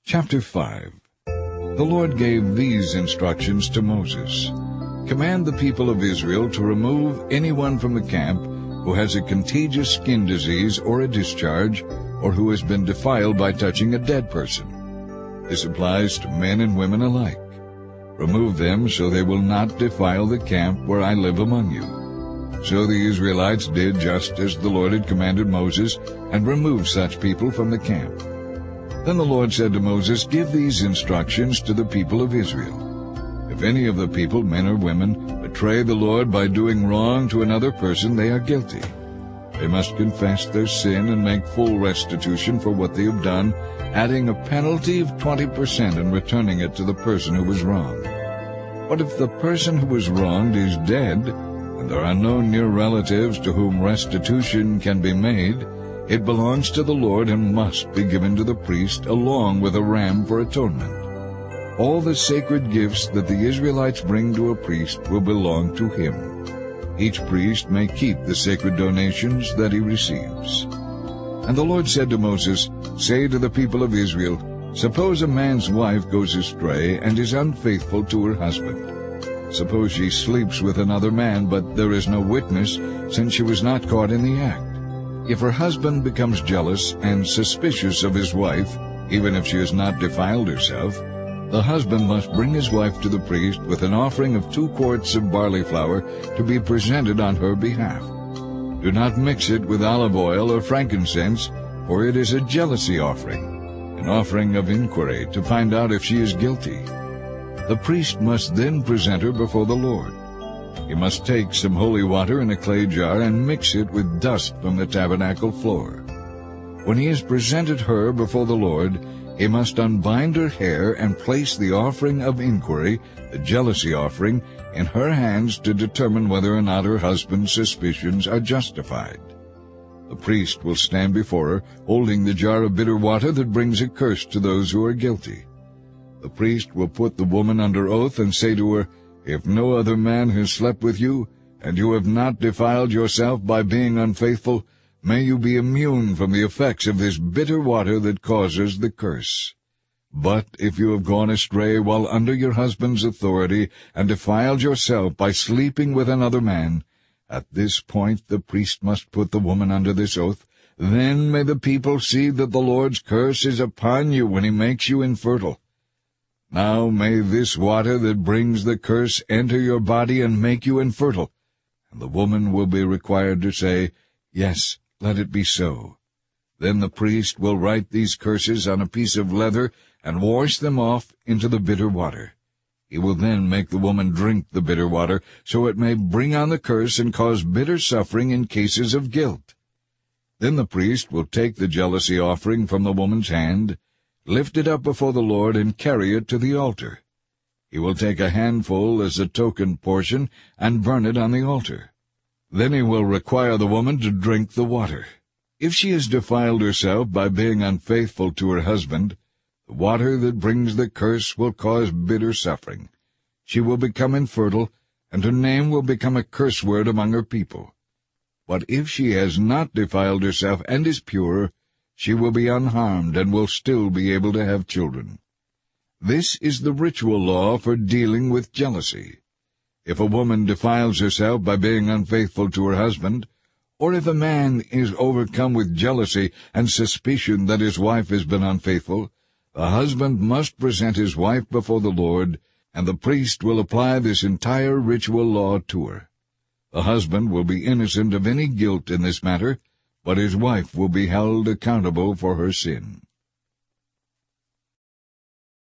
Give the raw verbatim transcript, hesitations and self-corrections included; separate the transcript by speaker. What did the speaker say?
Speaker 1: Chapter five. The Lord gave these instructions to Moses. Command the people of Israel to remove anyone from the camp who has a contagious skin disease or a discharge, or who has been defiled by touching a dead person. This applies to men and women alike. Remove them so they will not defile the camp where I live among you. So the Israelites did just as the Lord had commanded Moses, and removed such people from the camp. Then the Lord said to Moses, Give these instructions to the people of Israel. If any of the people, men or women, betray the Lord by doing wrong to another person, they are guilty. They must confess their sin and make full restitution for what they have done, adding a penalty of twenty percent and returning it to the person who was wronged. But if the person who was wronged is dead, and there are no near relatives to whom restitution can be made, it belongs to the Lord and must be given to the priest along with a ram for atonement. All the sacred gifts that the Israelites bring to a priest will belong to him. Each priest may keep the sacred donations that he receives. And the Lord said to Moses, Say to the people of Israel, Suppose a man's wife goes astray and is unfaithful to her husband. Suppose she sleeps with another man, but there is no witness, since she was not caught in the act. If her husband becomes jealous and suspicious of his wife, even if she has not defiled herself, the husband must bring his wife to the priest with an offering of two quarts of barley flour to be presented on her behalf. Do not mix it with olive oil or frankincense, for it is a jealousy offering, an offering of inquiry to find out if she is guilty. The priest must then present her before the Lord. He must take some holy water in a clay jar and mix it with dust from the tabernacle floor. When he has presented her before the Lord, he must unbind her hair and place the offering of inquiry, the jealousy offering, in her hands to determine whether or not her husband's suspicions are justified. The priest will stand before her, holding the jar of bitter water that brings a curse to those who are guilty. The priest will put the woman under oath and say to her, If no other man has slept with you, and you have not defiled yourself by being unfaithful, may you be immune from the effects of this bitter water that causes the curse. But if you have gone astray while under your husband's authority, and defiled yourself by sleeping with another man, at this point the priest must put the woman under this oath. Then may the people see that the Lord's curse is upon you when he makes you infertile. Now may this water that brings the curse enter your body and make you infertile. And the woman will be required to say, Yes, let it be so. Then the priest will write these curses on a piece of leather and wash them off into the bitter water. He will then make the woman drink the bitter water, so it may bring on the curse and cause bitter suffering in cases of guilt. Then the priest will take the jealousy offering from the woman's hand, lift it up before the Lord, and carry it to the altar. He will take a handful as a token portion and burn it on the altar. Then he will require the woman to drink the water. If she has defiled herself by being unfaithful to her husband, the water that brings the curse will cause bitter suffering. She will become infertile, and her name will become a curse word among her people. But if she has not defiled herself and is pure, she will be unharmed and will still be able to have children. This is the ritual law for dealing with jealousy. If a woman defiles herself by being unfaithful to her husband, or if a man is overcome with jealousy and suspicion that his wife has been unfaithful, the husband must present his wife before the Lord, and the priest will apply this entire ritual law to her. The husband will be innocent of any guilt in this matter, but his wife will be held accountable for her sin.